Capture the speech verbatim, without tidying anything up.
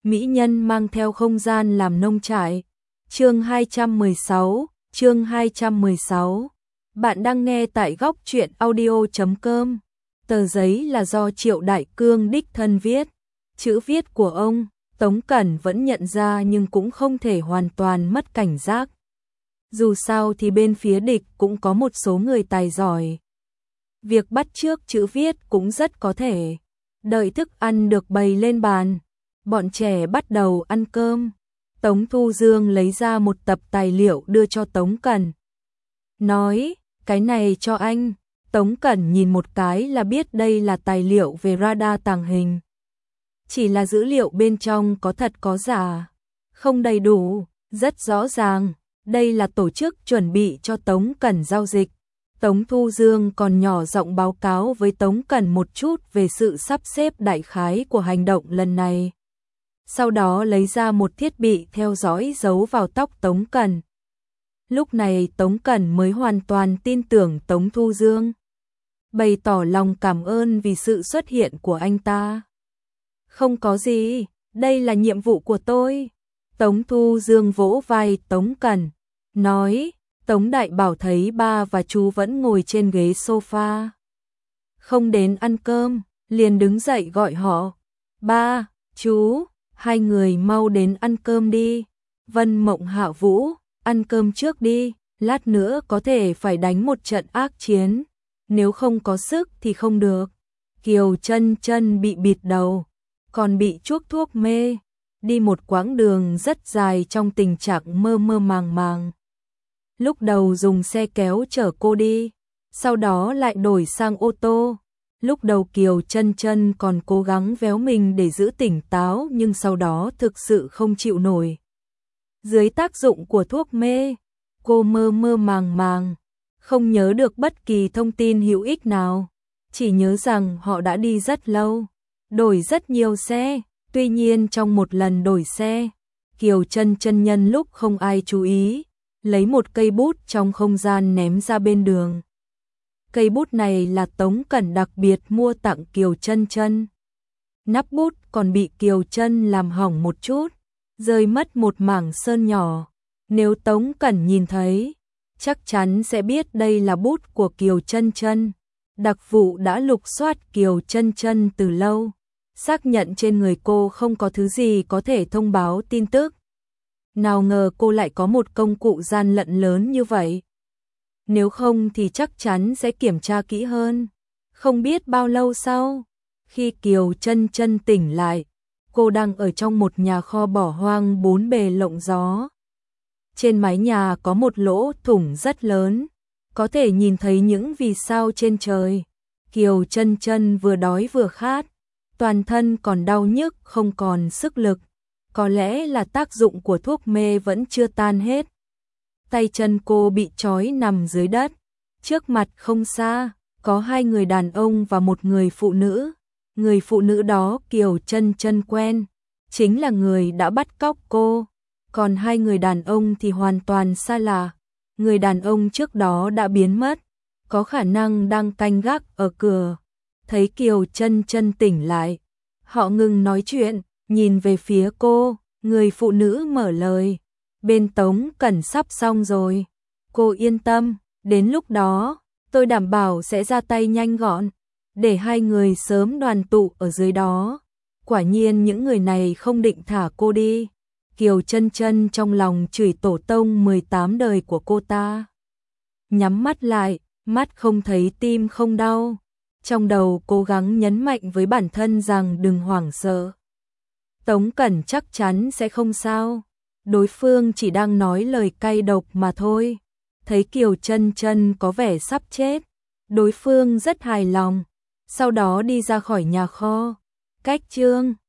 mỹ nhân mang theo không gian làm nông trại. Chương hai trăm mười sáu, chương hai trăm mười sáu. Bạn đang nghe tại góc truyện audio chấm com. Tờ giấy là do Triệu Đại Cương đích thân viết. Chữ viết của ông, Tống Cẩn vẫn nhận ra nhưng cũng không thể hoàn toàn mất cảnh giác. Dù sao thì bên phía địch cũng có một số người tài giỏi. Việc bắt chước chữ viết cũng rất có thể. Đợi thức ăn được bày lên bàn, bọn trẻ bắt đầu ăn cơm. Tống Thu Dương lấy ra một tập tài liệu đưa cho Tống Cẩn. Nói, cái này cho anh. Tống Cẩn nhìn một cái là biết đây là tài liệu về radar tàng hình. Chỉ là dữ liệu bên trong có thật có giả, không đầy đủ, rất rõ ràng. Đây là tổ chức chuẩn bị cho Tống Cẩn giao dịch. Tống Thu Dương còn nhỏ giọng báo cáo với Tống Cẩn một chút về sự sắp xếp đại khái của hành động lần này. Sau đó lấy ra một thiết bị theo dõi giấu vào tóc Tống Cẩn. Lúc này Tống Cẩn mới hoàn toàn tin tưởng Tống Thu Dương, bày tỏ lòng cảm ơn vì sự xuất hiện của anh ta. Không có gì, đây là nhiệm vụ của tôi. Tống Thu Dương vỗ vai Tống Cẩn, nói, Tống Đại Bảo thấy ba và chú vẫn ngồi trên ghế sofa, không đến ăn cơm, liền đứng dậy gọi họ. Ba, chú, hai người mau đến ăn cơm đi. Vân Mộng Hạ Vũ, ăn cơm trước đi, lát nữa có thể phải đánh một trận ác chiến, nếu không có sức thì không được. Kiều Chân Chân bị bịt đầu, còn bị chuốc thuốc mê, đi một quãng đường rất dài trong tình trạng mơ mơ màng màng. Lúc đầu dùng xe kéo chở cô đi, sau đó lại đổi sang ô tô. Lúc đầu Kiều Chân Chân còn cố gắng véo mình để giữ tỉnh táo nhưng sau đó thực sự không chịu nổi. Dưới tác dụng của thuốc mê, cô mơ mơ màng màng, không nhớ được bất kỳ thông tin hữu ích nào, chỉ nhớ rằng họ đã đi rất lâu, đổi rất nhiều xe. Tuy nhiên trong một lần đổi xe, Kiều Chân Chân nhân lúc không ai chú ý, lấy một cây bút trong không gian ném ra bên đường. Cây bút này là Tống Cẩn đặc biệt mua tặng Kiều Chân Chân. Nắp bút còn bị Kiều Chân làm hỏng một chút, rơi mất một mảng sơn nhỏ. Nếu Tống Cẩn nhìn thấy, chắc chắn sẽ biết đây là bút của Kiều Chân Chân. Đặc vụ đã lục soát Kiều Chân Chân từ lâu, xác nhận trên người cô không có thứ gì có thể thông báo tin tức. Nào ngờ cô lại có một công cụ gian lận lớn như vậy. Nếu không thì chắc chắn sẽ kiểm tra kỹ hơn. Không biết bao lâu sau, khi Kiều Chân Chân tỉnh lại, cô đang ở trong một nhà kho bỏ hoang bốn bề lộng gió. Trên mái nhà có một lỗ thủng rất lớn, có thể nhìn thấy những vì sao trên trời. Kiều Chân Chân vừa đói vừa khát, toàn thân còn đau nhức không còn sức lực. Có lẽ là tác dụng của thuốc mê vẫn chưa tan hết. Tay chân cô bị trói nằm dưới đất. Trước mặt không xa, có hai người đàn ông và một người phụ nữ. Người phụ nữ đó Kiều Chân Chân quen, chính là người đã bắt cóc cô. Còn hai người đàn ông thì hoàn toàn xa lạ. Người đàn ông trước đó đã biến mất, có khả năng đang canh gác ở cửa. Thấy Kiều Chân Chân tỉnh lại, họ ngừng nói chuyện, nhìn về phía cô. Người phụ nữ mở lời, bên Tống Cẩn sắp xong rồi, cô yên tâm, đến lúc đó tôi đảm bảo sẽ ra tay nhanh gọn, để hai người sớm đoàn tụ ở dưới đó. Quả nhiên những người này không định thả cô đi. Kiều Chân Chân trong lòng chửi tổ tông mười tám đời của cô ta. Nhắm mắt lại, mắt không thấy tim không đau. Trong đầu cố gắng nhấn mạnh với bản thân rằng đừng hoảng sợ. Tống Cẩn chắc chắn sẽ không sao. Đối phương chỉ đang nói lời cay độc mà thôi. Thấy Kiều Chân Chân có vẻ sắp chết, đối phương rất hài lòng. Sau đó đi ra khỏi nhà kho. Cách chương